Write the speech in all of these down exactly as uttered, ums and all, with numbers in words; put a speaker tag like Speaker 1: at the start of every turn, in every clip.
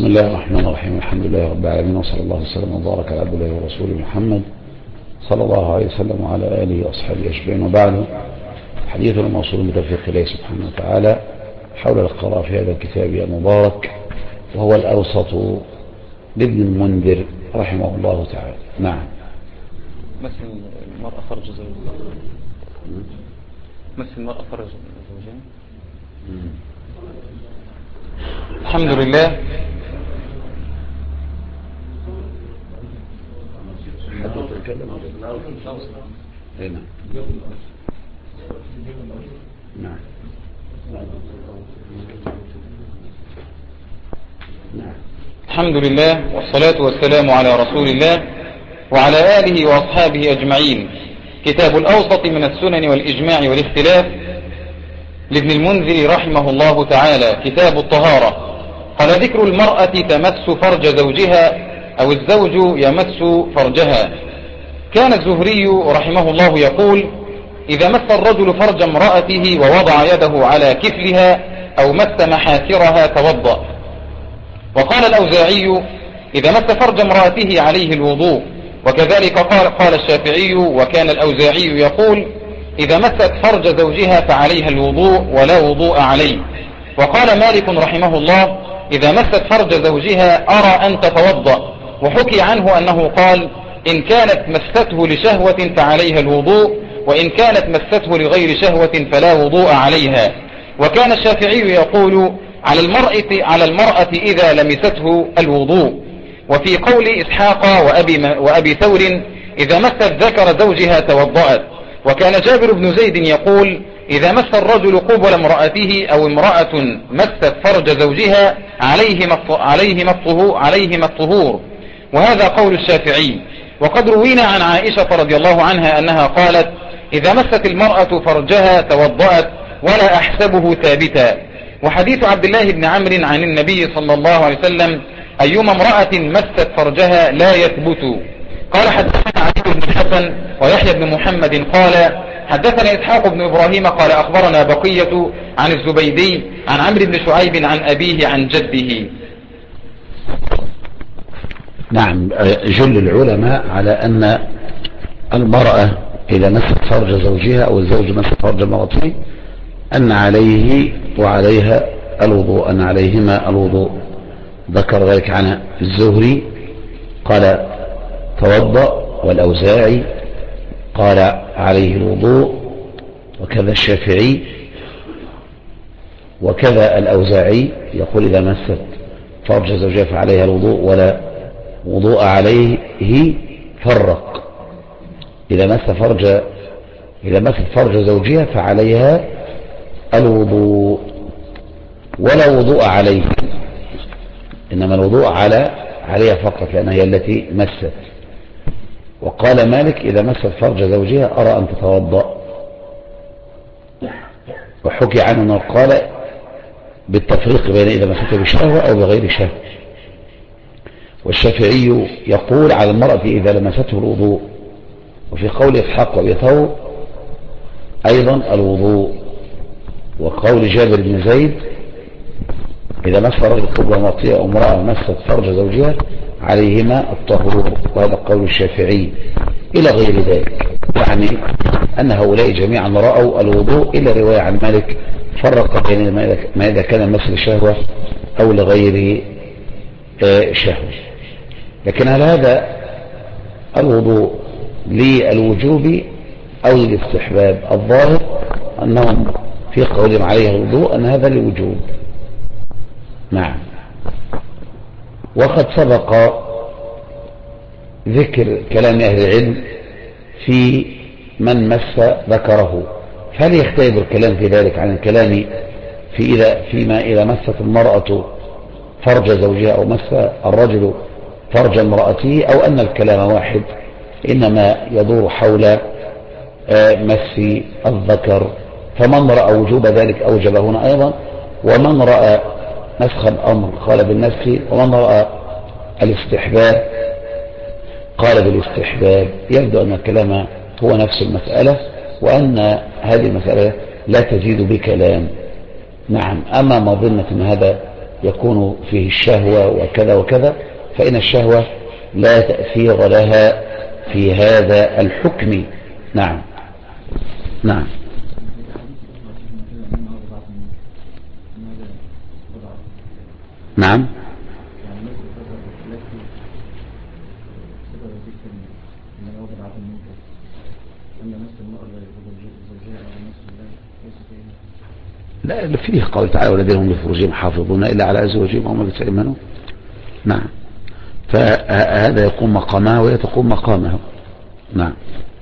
Speaker 1: بسم الله الرحمن الرحيم. الحمد لله رب العالمين، وصلى الله وسلم وبارك على عبد الله ورسوله محمد صلى الله عليه وسلم وعلى آله وأصحابه أجمعين. وبعد، حديثنا موصول بتوفيق الله سبحانه وتعالى حول القراءة في هذا الكتاب المبارك، وهو الأوسط لابن المنذر رحمه الله تعالى. نعم.
Speaker 2: مثل المرأة فرج زوجها، مثل المرأة فرج زوجها. الحمد لله.
Speaker 1: نعم.
Speaker 2: الحمد لله والصلاة والسلام على رسول الله وعلى آله وأصحابه أجمعين. كتاب الأوسط من السنن والإجماع والاختلاف لابن المنذر رحمه الله تعالى، كتاب الطهارة. قال: ذكر المرأة تمس فرج زوجها أو الزوج يمس فرجها. كان الزهري رحمه الله يقول: إذا مس الرجل فرج امرأته ووضع يده على كفلها أو مس محاسرها توضأ. وقال الأوزاعي: إذا مس فرج امرأته عليه الوضوء. وكذلك قال, قال الشافعي، وكان الأوزاعي يقول: إذا مست فرج زوجها فعليها الوضوء ولا وضوء عليه. وقال مالك رحمه الله: إذا مست فرج زوجها أرى أن تتوضأ. وحكي عنه أنه قال: إن كانت مسته لشهوة فعليها الوضوء، وإن كانت مسته لغير شهوة فلا وضوء عليها. وكان الشافعي يقول: على المرأة, على المرأة إذا لمسته الوضوء. وفي قول إسحاق وأبي, وأبي ثور: إذا مست ذكر زوجها توضأت. وكان جابر بن زيد يقول: إذا مس الرجل قبل امرأته أو امرأة مست فرج زوجها عليهما الطهور. وهذا قول الشافعي. وقد روينا عن عائشة رضي الله عنها أنها قالت: إذا مست المرأة فرجها توضأت ولا أحسبه ثابتا. وحديث عبد الله بن عمرو عن النبي صلى الله عليه وسلم: أيما امرأة مست فرجها لا يثبت. قال: حدثنا علي بن الحسن ويحيى بن محمد قال: حدثنا إسحاق بن إبراهيم قال: أخبرنا بقية عن الزبيدي عن عمرو بن شعيب عن أبيه عن جده.
Speaker 1: نعم. جل العلماء على أن المرأة إذا مست فرج زوجها أو الزوج مست فرج مرأته أن عليه وعليها الوضوء، أن عليهما الوضوء. ذكر ذلك عن الزهري قال: توضأ، والأوزاعي قال: عليه الوضوء، وكذا الشافعي، وكذا الأوزاعي يقول: إذا مست فرج زوجها فعليها الوضوء ولا وضوء عليه. فرق: إذا مس فرج إذا مست فرج زوجها فعليها الوضوء ولا وضوء عليه، إنما الوضوء على عليها فقط لأنها هي التي مست. وقال مالك: إذا مست فرج زوجها أرى أن تتوضأ. وحكي عنه أنه قال بالتفريق بين إذا مسته بشهوة أو بغير شهوة. والشافعي يقول: على المرأة إذا لمسته الوضوء. وفي قول إسحاق وأبي ثور أيضا الوضوء. وقول جابر بن زيد: إذا مس رجل قبل امرأته أو امرأة مست فرج زوجها عليهما الطهور. وهذا قول الشافعي إلى غير ذلك، يعني أن هؤلاء جميعا رأوا الوضوء، إلا رواية عن مالك فرق بين ما إذا كان مس لشهوة أو لغير شهوة. لكن هل هذا الوضوء للوجوب أو للاستحباب؟ الظاهر أنهم في قولهم عليه الوضوء أن هذا للوجوب. نعم. وقد سبق ذكر كلام أهل العلم في من مس ذكره، فهل يختلف الكلام في ذلك عن الكلام في إذا فيما إذا مست المرأة فرج زوجها أو مس الرجل فرج امرأته، أو أن الكلام واحد إنما يدور حول مس الذكر؟ فمن رأى وجوب ذلك أوجب هنا أيضا، ومن رأى نسخ الأمر قال بالنسخ، ومن رأى الاستحباب قال بالاستحباب. يبدو أن الكلام هو نفس المسألة، وأن هذه المسألة لا تزيد بكلام. نعم. أما مظنة أن هذا يكون فيه الشهوة وكذا وكذا، فإن الشهوة لا تأثير لها في هذا الحكم. نعم نعم. نعم لا، فيه قول تعالى والذين هم لفروجهم حافظون إلا على أزواجهم أو ما ملكت أيمانهم. نعم، فهذا يقوم مقامه وهي تقوم مقامه. نعم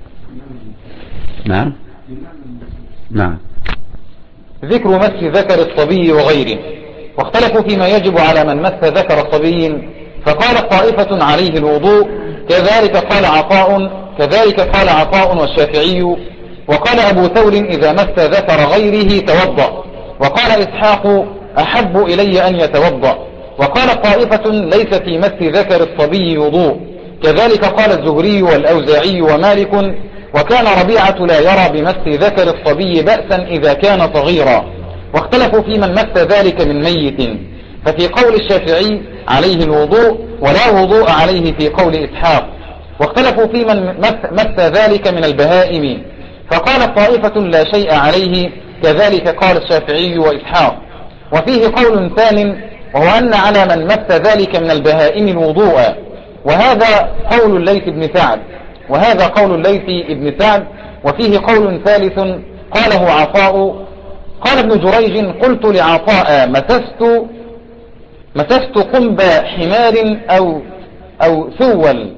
Speaker 1: نعم نعم.
Speaker 2: ذكر مس ذكر الصبي وغيره. واختلفوا فيما يجب على من مس ذكر الصبي، فقالت طائفة عليه الوضوء، كذلك قال عطاء كذلك قال عطاء والشافعي، وقال أبو ثور إذا مس ذكر غيره توضأ، وقال إسحاق أحب إلي أن يتوضأ، وقال طائفة ليس في مس ذكر الصبي وضوء، كذلك قال الزهري والأوزاعي ومالك، وكان ربيعة لا يرى بمس ذكر الصبي بأسا إذا كان صغيرا. واختلفوا في من مس ذلك من ميت، ففي قول الشافعي عليه الوضوء ولا وضوء عليه في قول إسحاق. واختلفوا في من مس, مس ذلك من البهائم، فقال طائفة لا شيء عليه، كذلك قال الشافعي وإسحاق. وفيه قول ثان، وهو أن على من مس ذلك من البهائم الوضوء، وهذا قول الليث بن سعد وهذا قول الليث بن سعد وفيه قول ثالث قاله عطاء. قال ابن جريج قلت لعطاء مسست مسست قنب حمار أو أو ثول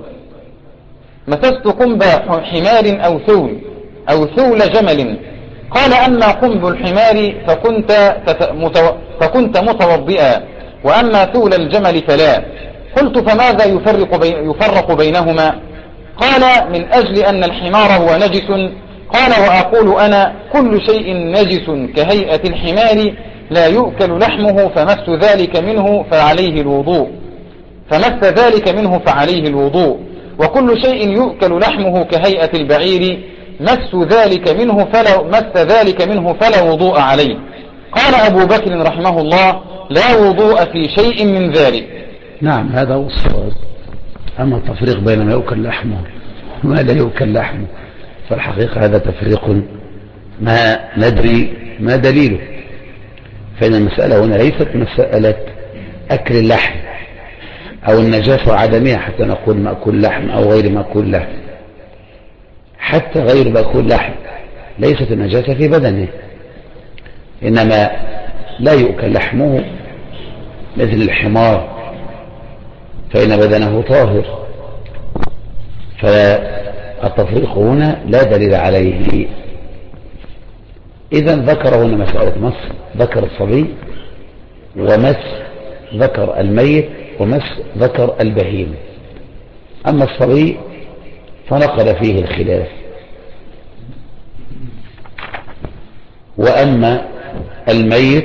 Speaker 2: مسست قنب حمار أو ثول أو ثول جمل، قال أما قنب الحمار فكنت, فكنت متوضئا، وأما ثول الجمل فلا. قلت فماذا يفرق, بي يفرق بينهما؟ قال من أجل أن الحمار هو نجس. قال وأقول أنا كل شيء نجس كهيئة الحمار لا يؤكل لحمه فمس ذلك منه فعليه الوضوء فمس ذلك منه فعليه الوضوء وكل شيء يؤكل لحمه كهيئة البعير مس ذلك منه فلا مس ذلك منه فلا وضوء عليه. قال أبو بكر رحمه الله لا وضوء في شيء من ذلك.
Speaker 1: نعم، هذا هو الصواب. أما التفريق بين ما يؤكل لحمه وما لا يؤكل لحمه فالحقيقة هذا تفريق ما ندري ما دليله، فإن المسألة هنا ليست مسألة أكل اللحم أو النجاسة وعدمها حتى نقول مأكل لحم أو غير مأكل لحم. حتى غير مأكل لحم ليست النجاسة في بدنه، إنما لا يؤكل لحمه مثل الحمار فإن بدنه طاهر، فالتفريق هنا لا دليل عليه. إذن ذكر هنا مسألة مس ذكر الصبي ومس ذكر الميت ومس ذكر البهيم. أما الصبي فنقل فيه الخلاف، وأما الميت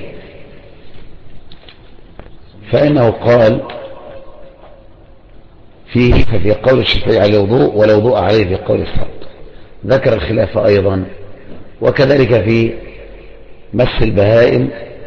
Speaker 1: فإنه قال فيه ففي قول الشافعي عليه وضوء ولا وضوء عليه في قول إسحاق. ذكر الخلاف أيضا، وكذلك في مس البهائم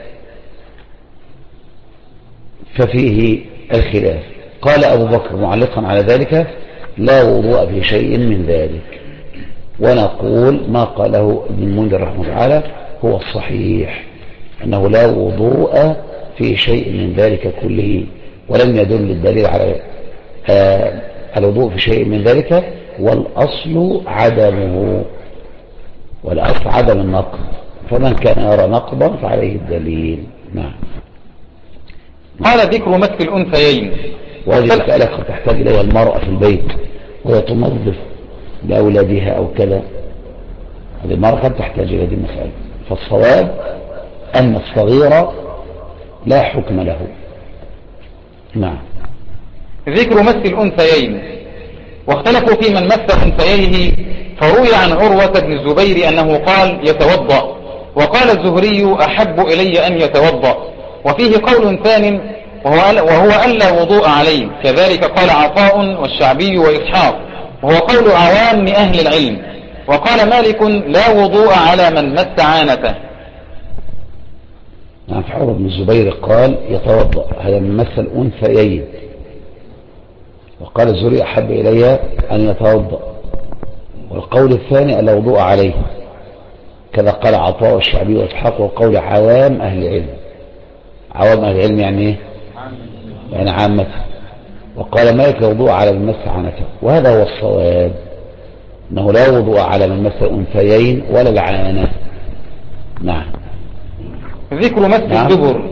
Speaker 1: ففيه الخلاف. قال أبو بكر معلقا على ذلك لا وضوء في شيء من ذلك، ونقول ما قاله ابن المنذر رحمه الله تعالى هو الصحيح، أنه لا وضوء في شيء من ذلك كله، ولم يدل الدليل على آه الوضوء في شيء من ذلك، والأصل عدمه، والأصل عدم النقض، فمن كان يرى نقضا فعليه الدليل. نعم.
Speaker 2: قال ذكر مس الأنثيين،
Speaker 1: وهذه مسألة قد تحتاج إليها المرأة في البيت وهي تنظف لأولادها أو كذا، هذه المرأة قد تحتاج إلى هذه المسألة. فالصواب أن الصغير لا حكم له. نعم.
Speaker 2: ذكر مس الأنثيين. واختلفوا في من مس أنثييه، فروي عن عروة بن الزبير أنه قال يتوضأ، وقال الزهري أحب إلي أن يتوضأ. وفيه قول ثان وهو ألا وضوء عليه، كذلك قال عطاء والشعبي وإسحاق، وهو قول عوام أهل العلم. وقال مالك لا وضوء على من مس عانته.
Speaker 1: نعم. في عروة بن الزبير قال يتوضأ، هذا من مس الأنثيين. وقال الزهري أحب إلي أن يتوضأ. والقول الثاني ألا وضوء عليه، كذا قال عطاء الشعبي وإسحاق، وقول عوام أهل العلم. عوام أهل العلم يعني إيه؟ يعني عامة. وقال مالك لا وضوء على من مس عنته، وهذا هو الصواب، أنه لا وضوء على من مس الأنثيين ولا العانة. نعم.
Speaker 2: ذكر مس
Speaker 1: نعم.
Speaker 2: الدبر.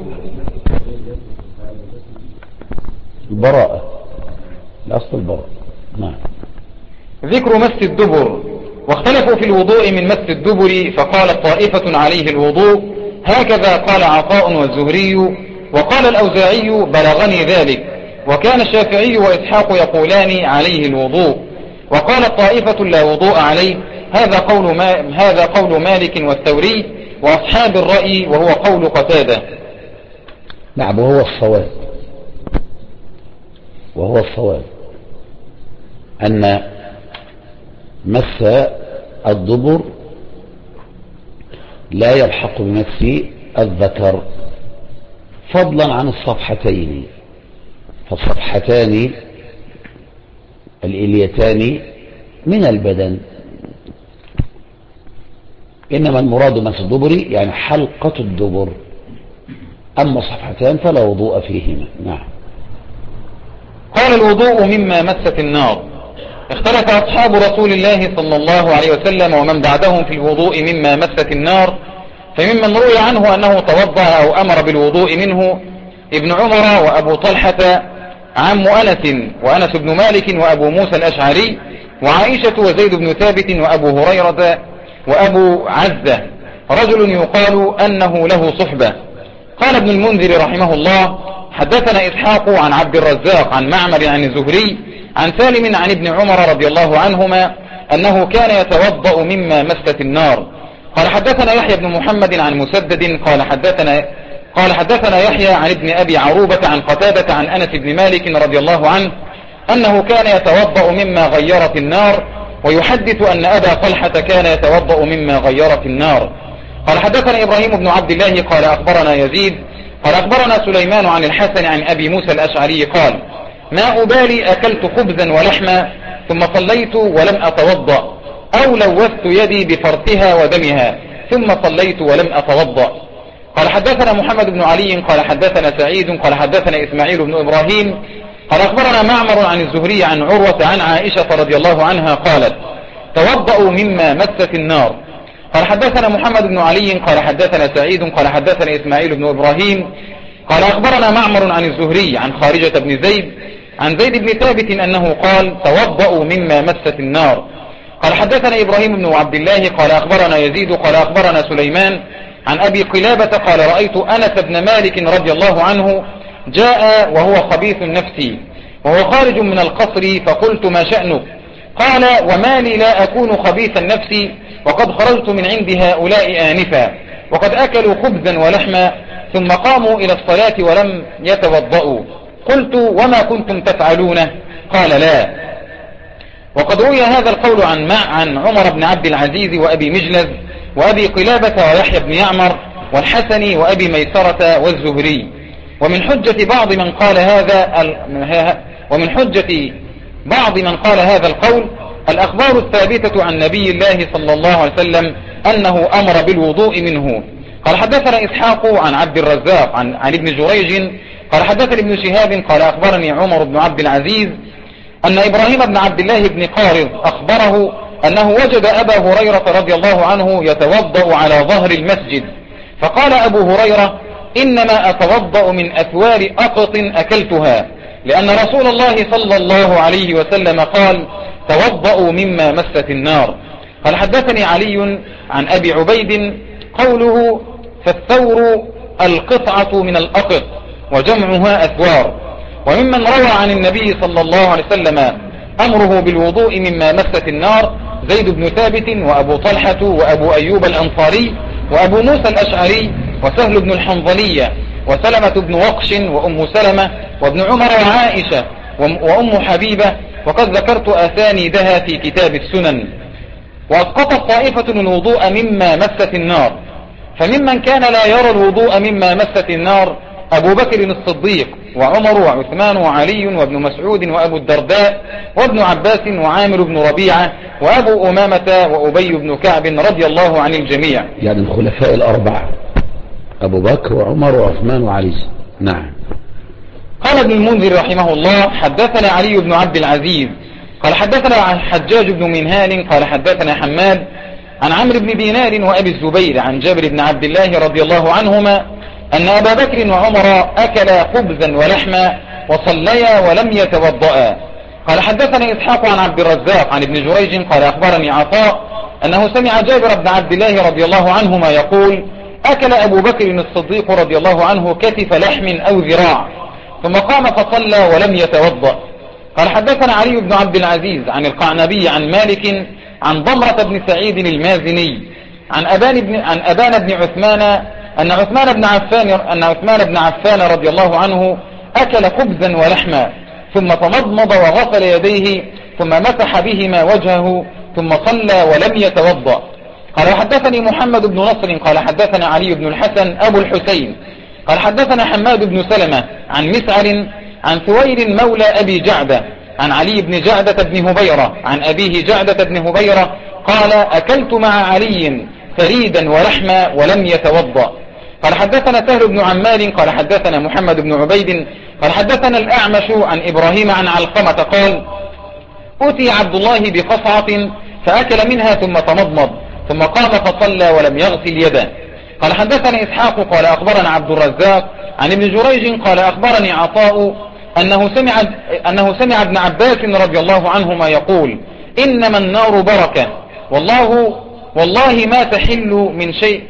Speaker 1: البراءة، الأصل البراءة. نعم.
Speaker 2: ذكر مس الدبر. واختلفوا في الوضوء من مس الدبر، فقالت طائفة عليه الوضوء، هكذا قال عطاء والزهري، وقال الأوزاعي بلغني ذلك، وكان الشافعي وإسحاق يقولان عليه الوضوء، وقالت طائفة لا وضوء عليه. هذا قول ما هذا قول مالك والثوري وأصحاب الرأي، وهو قول قتادة.
Speaker 1: نعم. وهو الصواب، وهو الصواب أن مس الدبر لا يلحق بمس الذكر، فضلا عن الصفحتين. فالصفحتان الإليتان من البدن، إنما المراد مس الدبر يعني حلقة الدبر، أما الصفحتان فلا وضوء فيهما. نعم.
Speaker 2: قال الوضوء مما مست النار. اختلف أصحاب رسول الله صلى الله عليه وسلم ومن بعدهم في الوضوء مما مست النار، فممن روي عنه أنه توضأ أو أمر بالوضوء منه ابن عمر وأبو طلحة عم أنس وأنس بن مالك وأبو موسى الأشعري وعائشة وزيد بن ثابت وأبو هريرة وأبو عزة، رجل يقال أنه له صحبة. قال ابن المنذر رحمه الله حدثنا إسحاق عن عبد الرزاق عن معمر عن الزهري عن سالم عن ابن عمر رضي الله عنهما أنه كان يتوضأ مما مست النار. قال حدثنا يحيى بن محمد عن مسدد قال حدثنا قال حدثنا يحيى عن ابن أبي عروبة عن قتادة عن أنس بن مالك رضي الله عنه أنه كان يتوضأ مما غيرت النار، ويحدث أن أبا طلحة كان يتوضأ مما غيرت النار. قال حدثنا إبراهيم بن عبد الله قال أخبرنا يزيد قال أخبرنا سليمان عن الحسن عن أبي موسى الأشعري قال ما أبالي أكلت خبزا ولحما ثم صليت ولم أتوضأ، أو لوثت يدي بفرثها ودمها ثم صليت ولم أتوضأ. قال حدثنا محمد بن علي قال حدثنا سعيد قال حدثنا إسماعيل بن إبراهيم قال أخبرنا معمر عن الزهري عن عروة عن عائشة رضي الله عنها قالت توضأوا مما مست النار. قال حدثنا محمد بن علي قال حدثنا سعيد قال حدثنا إسماعيل بن إبراهيم قال أخبرنا معمر عن الزهري عن خارجة بن زيد عن زيد بن ثابت أنه قال توضأوا مما مست النار. قال حدثنا إبراهيم بن عبد الله قال أخبرنا يزيد قال أخبرنا سليمان عن أبي قلابة قال رأيت أنس بن مالك رضي الله عنه جاء وهو خبيث النفس وهو خارج من القصر، فقلت ما شأنك؟ قال وما لي لا أكون خبيث النفس وقد خرجت من عند هؤلاء آنفا وقد أكلوا خبزا ولحما ثم قاموا إلى الصلاة ولم يتوضأوا. قلت وما كنتم تفعلون؟ قال لا. وقد روي هذا القول عن عن عمر بن عبد العزيز وأبي مجلز وأبي قلابة ويحيى بن يعمر والحسن وأبي ميسرة والزهري. ومن حجة بعض من قال هذا ومن حجة بعض من قال هذا القول الأخبار الثابتة عن نبي الله صلى الله عليه وسلم أنه أمر بالوضوء منه. قال حدثنا إسحاق عن عبد الرزاق عن, عن ابن جريج قال حدثني ابن شهاب قال أخبرني عمر بن عبد العزيز أن إبراهيم بن عبد الله بن قارض أخبره أنه وجد أبا هريرة رضي الله عنه يتوضأ على ظهر المسجد، فقال أبو هريرة إنما أتوضأ من أثوار أقط أكلتها، لأن رسول الله صلى الله عليه وسلم قال توضأوا مما مست النار. قال حدثني علي عن أبي عبيد قوله فالثور القطعة من الأقط وجمعها أثوار. وممن روى عن النبي صلى الله عليه وسلم أمره بالوضوء مما مست النار زيد بن ثابت وأبو طلحة وأبو أيوب الأنصاري وأبو موسى الأشعري وسهل بن الحنظلية وسلمة بن وقش وأم سلمة وابن عمر وعائشة وأم حبيبة، وقد ذكرت أسانيدها في كتاب السنن. وأسقطت طائفة الوضوء مما مست النار، فممن كان لا يرى الوضوء مما مست النار أبو بكر الصديق وعمر وعثمان وعلي وابن مسعود وأبو الدرداء وابن عباس وعامر بن ربيعة وأبو أمامة وأبي بن كعب رضي الله عن الجميع.
Speaker 1: يعني الخلفاء الأربعة أبو بكر وعمر وعثمان وعلي. نعم.
Speaker 2: قال ابن المنذر رحمه الله حدثنا علي بن عبد العزيز قال حدثنا عن حجاج بن منهال قال حدثنا حماد عن عمرو بن دينار وأبي الزبير عن جابر بن عبد الله رضي الله عنهما أن أبا بكر وعمر أكلا خبزا ولحما وصليا ولم يتوضأ. قال حدثنا إسحاق عن عبد الرزاق عن ابن جريج قال أخبرني عطاء أنه سمع جابر بن عبد الله رضي الله عنهما يقول أكل أبو بكر الصديق رضي الله عنه كتف لحم أو ذراع ثم قام فصلى ولم يتوضأ. قال حدثنا علي بن عبد العزيز عن القعنبي عن مالك عن ضمرة بن سعيد المازني عن أبان بن, عن أبان بن عثمان أن عثمان بن عفان أن عثمان بن عفان رضي الله عنه أكل خبزا ولحما ثم تمضمض وغسل يديه ثم مسح بهما وجهه ثم صلى ولم يتوضأ. قال حدثني محمد بن نصر قال حدثنا علي بن الحسن أبو الحسين قال حدثنا حماد بن سلمة عن مسعر عن ثوير مولى أبي جعدة عن علي بن جعدة بن هبيرة عن أبيه جعدة بن هبيرة قال أكلت مع علي فريدا ولحما ولم يتوضأ. قال حدثنا سهل بن عمار قال حدثنا محمد بن عبيد قال حدثنا الأعمش عن إبراهيم عن علقمة قال أتي عبد الله بقصعة فأكل منها ثم تمضمض ثم قام فصلى ولم يغسل يده. قال حدثنا إسحاق قال أخبرنا عبد الرزاق عن ابن جريج قال أخبرني عطاء أنه سمع, أنه سمع ابن عباس رضي الله عنهما يقول إنما النار بركة والله والله ما تحل من شيء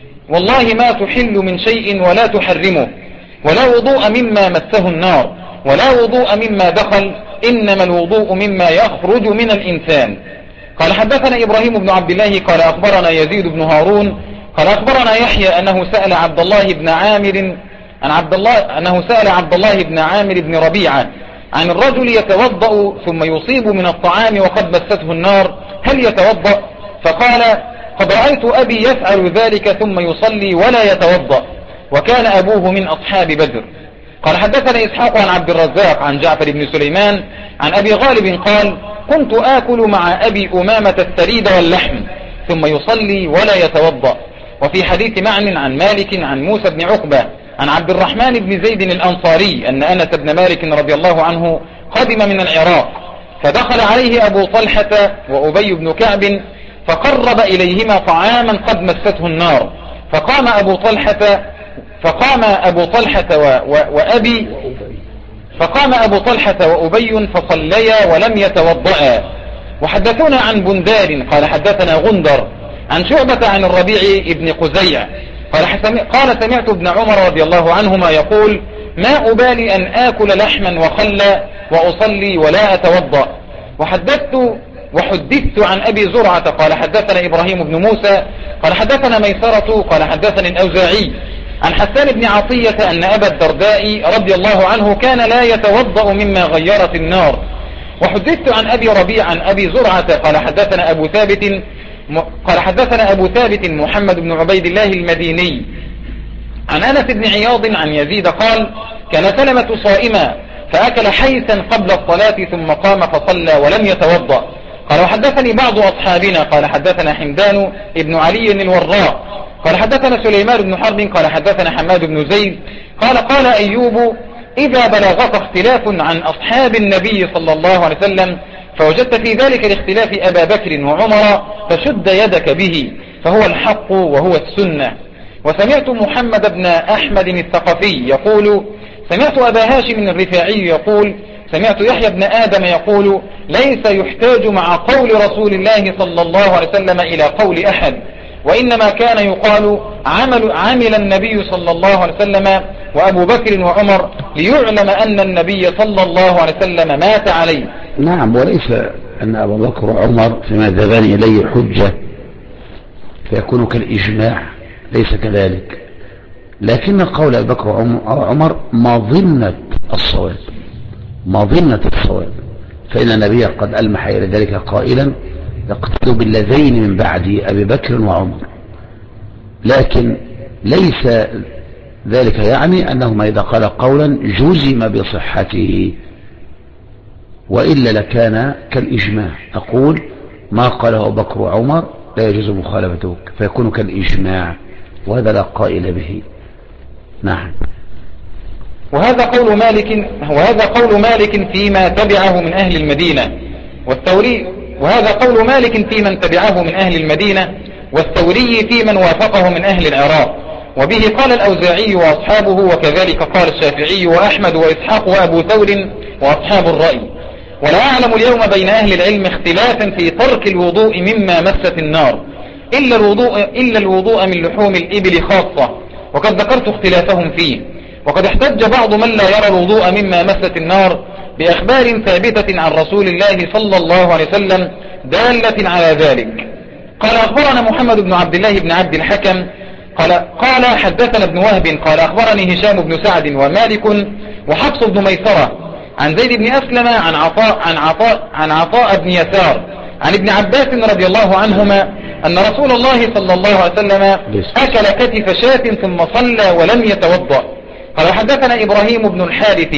Speaker 2: والله ما تحل من شيء ولا تحرمه ولا وضوء مما مسه النار ولا وضوء مما دخل إنما الوضوء مما يخرج من الإنسان. قال حدثنا إبراهيم بن عبد الله قال أخبرنا يزيد بن هارون قال أخبرنا يحيى أنه سأل عبد الله بن عامر عن عبد الله أنه سأل عبد الله بن عامر بن ربيعة عن الرجل يتوضأ ثم يصيب من الطعام وقد مسته النار هل يتوضأ؟ فقال قد رأيت أبي يفعل ذلك ثم يصلي ولا يتوضأ وكان أبوه من أصحاب بدر. قال حدثنا إسحاق عن عبد الرزاق عن جعفر بن سليمان عن أبي غالب قال كنت آكل مع أبي أمامة الثريد واللحم ثم يصلي ولا يتوضأ. وفي حديث معن عن مالك عن موسى بن عقبة عن عبد الرحمن بن زيد الأنصاري أن أنس بن مالك رضي الله عنه قدم من العراق فدخل عليه أبو طلحة وأبي بن كعب فقرب إليهما طعاما قد مسته النار فقام أبو طلحة فقام أبو طلحة و و وأبي فقام أبو طلحة وأبي فصليا ولم يتوضأ. وحدثونا عن بندار قال حدثنا غندر عن شعبة عن الربيع ابن قزيع قال, قال سمعت ابن عمر رضي الله عنهما يقول ما أبالي أن آكل لحما وخلا وأصلي ولا أتوضأ. وحدثت وحدثت عن أبي زرعة قال حدثنا إبراهيم بن موسى قال حدثنا ميسرة قال حدثني الأوزاعي عن حسان بن عطية أن أبا الدرداء رضي الله عنه كان لا يتوضأ مما غيرت النار. وحدثت عن أبي ربيع عن أبي زرعة قال حدثنا أبو ثابت قال حدثنا أبو ثابت محمد بن عبيد الله المديني عن أنس بن عياض عن يزيد قال كان سلمة صائما فأكل حيثا قبل الصلاة ثم قام فصلى ولم يتوضأ. قال وحدثني بعض أصحابنا قال حدثنا حمدان ابن علي الوراء قال حدثنا سليمان بن حرب قال حدثنا حماد بن زيد قال قال أيوب إذا بلغك اختلاف عن أصحاب النبي صلى الله عليه وسلم فوجدت في ذلك الاختلاف أبا بكر وعمر فشد يدك به فهو الحق وهو السنة. وسمعت محمد بن أحمد الثقفي يقول سمعت أبا هاشم الرفاعي يقول سمعت يحيى بن آدم يقول ليس يحتاج مع قول رسول الله صلى الله عليه وسلم إلى قول أحد وإنما كان يقال عمل, عمل النبي صلى الله عليه وسلم وأبو بكر وعمر ليعلم أن النبي صلى الله عليه وسلم مات عليه.
Speaker 1: نعم. وليس أن أبو بكر وعمر فيما ذهبان إليه حجة فيكون كالإجماع ليس كذلك لكن قول أبو بكر وعمر مظنة الصواب مظنة الصواب فإن النبي قد ألمح إلى ذلك قائلا يقتدوا بالذين من بعد أبي بكر وعمر لكن ليس ذلك يعني أنه إذا قال قولا جزم بصحته، وإلا لكان كالإجماع، تقول ما قاله أبو بكر وعمر لا يجوز مخالفته، فيكون كالإجماع، وهذا لا قائل به. نعم.
Speaker 2: وهذا قول مالك وهذا قول مالك فيما تبعه من أهل المدينة والثوري وهذا قول مالك في من تبعه من أهل المدينة والثوري في من وافقه من أهل العراق، وبه قال الأوزاعي وأصحابه، وكذلك قال الشافعي وأحمد وإسحاق وأبو ثور وأصحاب الرأي. ولا أعلم اليوم بين أهل العلم اختلافا في ترك الوضوء مما مست النار إلا الوضوء, إلا الوضوء من لحوم الإبل خاصة، وقد ذكرت اختلافهم فيه. وقد احتج بعض من لا يرى الوضوء مما مست النار بأخبار ثابتة عن رسول الله صلى الله عليه وسلم دالة على ذلك. قال أخبرنا محمد بن عبد الله بن عبد الحكم قال, قال حدثنا ابن وهب قال أخبرني هشام بن سعد ومالك وحفص بن ميسرة عن زيد بن أسلم عن عطاء, عن عطاء, عن عطاء بن يسار عن ابن عباس رضي الله عنهما أن رسول الله صلى الله عليه وسلم أكل كتف شاة ثم صلى ولم يتوضأ. قال حدثنا إبراهيم بن الحارث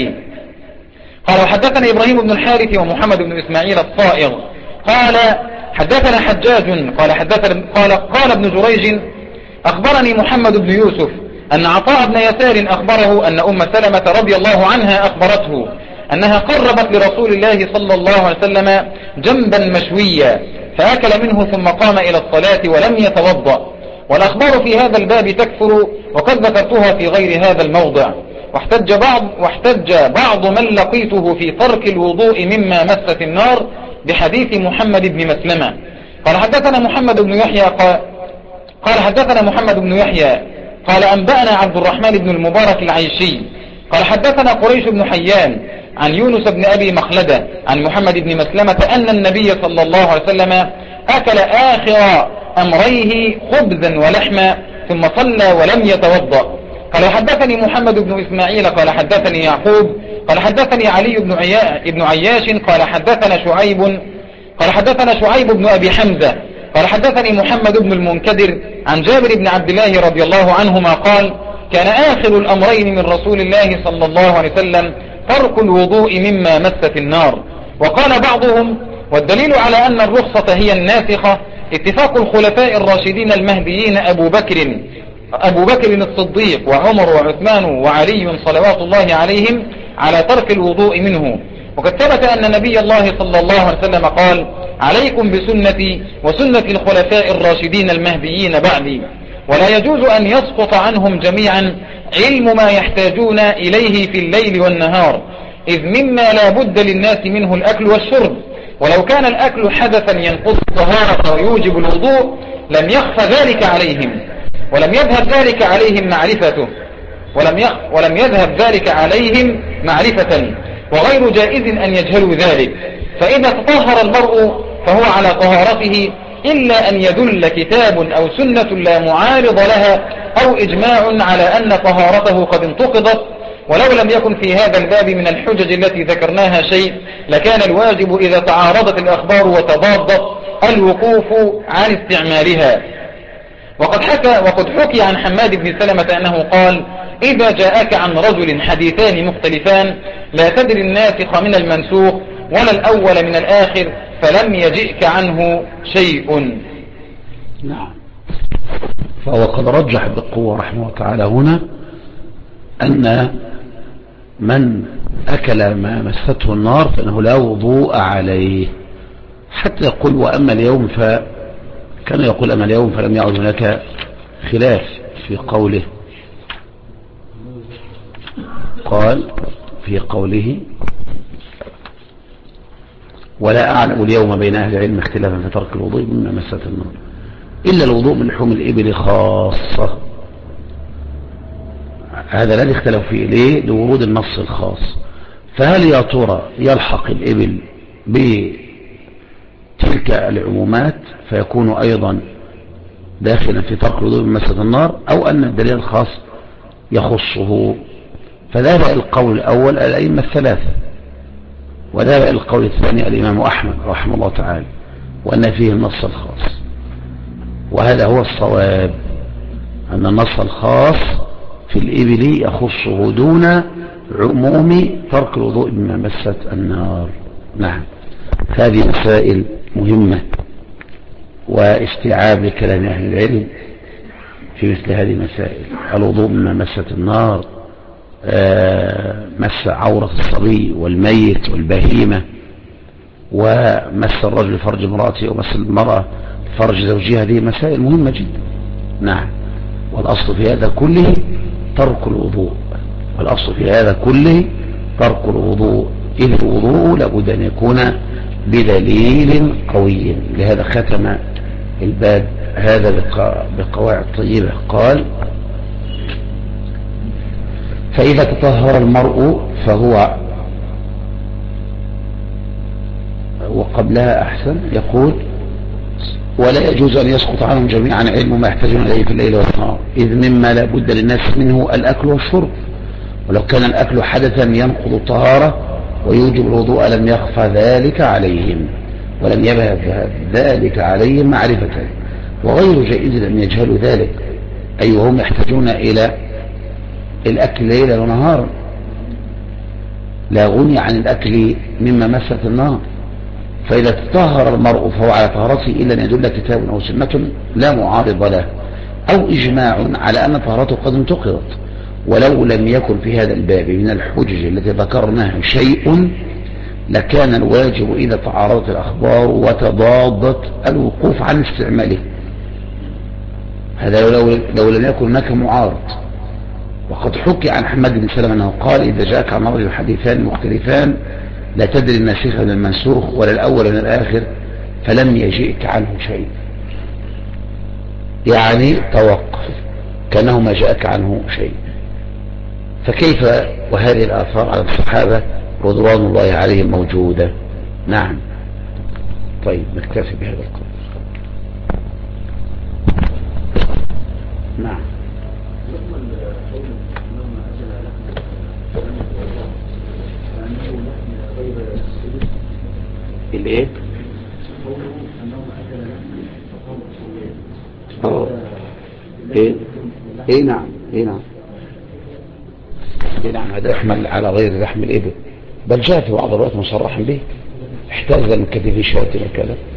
Speaker 2: قال حدثنا إبراهيم بن الحارث ومحمد بن إسماعيل الصائغ قال حدثنا حجاج قال حدثنا قال قال ابن جريج أخبرني محمد بن يوسف أن عطاء بن يسار أخبره أن أم سلمة رضي الله عنها أخبرته أنها قربت لرسول الله صلى الله عليه وسلم جنبا مشويا فأكل منه ثم قام إلى الصلاة ولم يتوضأ. والأخبار في هذا الباب تكثر وقد ذكرتها في غير هذا الموضع. واحتج بعض, واحتج بعض من لقيته في ترك الوضوء مما مست النار بحديث محمد بن مسلمة قال حدثنا محمد بن يحيى قال, قال حدثنا محمد بن يحيى قال أنبأنا عبد الرحمن بن المبارك العيشي قال حدثنا قريش بن حيان عن يونس بن أبي مخلدة عن محمد بن مسلمة أن النبي صلى الله عليه وسلم أكل آخر أمريه خبزا ولحما ثم صلى ولم يتوضأ. قال حدثني محمد بن إسماعيل قال حدثني يعقوب قال حدثني علي بن, عيا... بن عياش قال حدثنا شعيب قال حدثنا شعيب بن أبي حمزة قال حدثني محمد بن المنكدر عن جابر بن عبد الله رضي الله عنهما قال كان آخر الأمرين من رسول الله صلى الله عليه وسلم ترك الوضوء مما مست النار. وقال بعضهم والدليل على أن الرخصة هي الناسخة اتفاق الخلفاء الراشدين المهديين أبو بكر أبو بكر الصديق وعمر وعثمان وعلي صلوات الله عليهم على ترك الوضوء منه. وقد ثبت أن نبي الله صلى الله عليه وسلم قال عليكم بسنتي وسنة الخلفاء الراشدين المهديين بعدي، ولا يجوز أن يسقط عنهم جميعا علم ما يحتاجون إليه في الليل والنهار، إذ مما لا بد للناس منه الأكل والشرب، ولو كان الأكل حدثا ينقض الطهارة ويوجب الوضوء لم يخف ذلك عليهم ولم يذهب ذلك عليهم معرفته ولم يخ ولم يذهب ذلك عليهم معرفة وغير جائز أن يجهلوا ذلك. فإذا تطهر المرء فهو على طهارته إلا أن يدل كتاب أو سنة لا معارض لها أو إجماع على أن طهارته قد انتقضت. ولو لم يكن في هذا الباب من الحجج التي ذكرناها شيء لكان الواجب إذا تعارضت الأخبار وتضادت الوقوف عن استعمالها. وقد حكى وقد حكي عن حماد بن سلمة أنه قال إذا جاءك عن رجل حديثان مختلفان لا تدري الناسخ من المنسوخ ولا الأول من الآخر فلم يجئك عنه شيء.
Speaker 1: نعم. فهو قد رجح بقوة رحمه الله تعالى هنا أن من أكل ما مسته النار فإنه لا وضوء عليه، حتى يقول وأما اليوم فكان يقول أما اليوم فلم يعد هناك خلاف في قوله، قال في قوله ولا أعلم اليوم بين أهل العلم اختلافا في ترك الوضوء مما مسته النار إلا الوضوء من لحوم الإبل خاصة. هذا الذي اختلف فيه ليه؟ لورود النص الخاص. فهل يا ترى يلحق الإبل بتلك العمومات فيكون أيضا داخلا في ترك الوضوء من مسة النار، أو أن الدليل الخاص يخصه؟ فذهب القول الأول الأئمة الثلاثة، وذهب القول الثاني الإمام أحمد رحمه الله تعالى، وأن فيه النص الخاص، وهذا هو الصواب. أن النص الخاص في الإبل يخصه دون عموم ترك الوضوء بما مست النار. نعم، هذه مسائل مهمة واستيعاب لكلام أهل العلم في مثل هذه المسائل. الوضوء بما مست النار، مس عورة الصبي والميت والبهيمة، ومس الرجل فرج امرأته ومس المرأة فرج زوجها، هذه مسائل مهمة جدا. نعم، والأصل في هذا كله ترك الوضوء، والأصل في هذا كله ترك الوضوء، إذ الوضوء لابد أن يكون بدليل قوي. لهذا ختم الباب هذا بقواعد طيبة، قال: فإذا تطهر المرء فهو، وقبلها أحسن يقول: ولا يجوز أن يسقط عنهم جميعا علم ما يحتاجون إليه في الليل والنهار، إذ مما لا بد للناس منه الأكل والشرب، ولو كان الأكل حدثا ينقض الطهارة ويوجب الوضوء لم يخفى ذلك عليهم ولم يبهى ذلك عليهم معرفة، وغير جائز أن يجهلوا ذلك، أي وهم يحتاجون إلى الأكل ليلا ونهارا، لا غني عن الأكل مما مست النار. فإذا تطهر المرء فهو على طهارته إلا أن يدل كتاب أو سنة لا معارض له، أو إجماع على أن طهارته قد انتقضت. ولو لم يكن في هذا الباب من الحجج التي ذكرناها شيء لكان الواجب إذا تعارضت الأخبار وتضادت الوقوف عن استعماله، هذا لو, لو لم يكن هناك معارض. وقد حكي عن حماد بن سلمة أنه قال: إذا جاءك عن رجل حديثان مختلفان لا تدري الناسخ من المنسوخ ولا الأول من الآخر فلم يجئك عنه شيء، يعني توقف كأنه ما جاءك عنه شيء. فكيف وهذه الآثار على الصحابة رضوان الله عليهم موجودة. نعم، طيب نكتفي بهذا القدر. نعم، الايه؟ اه ايه ايه نعم ايه نعم ايه نعم هذا يحمل على غير لحم الابل، بل جاء في بعض الروايات مصرحا به: احتاز من كتف شاة وكذا.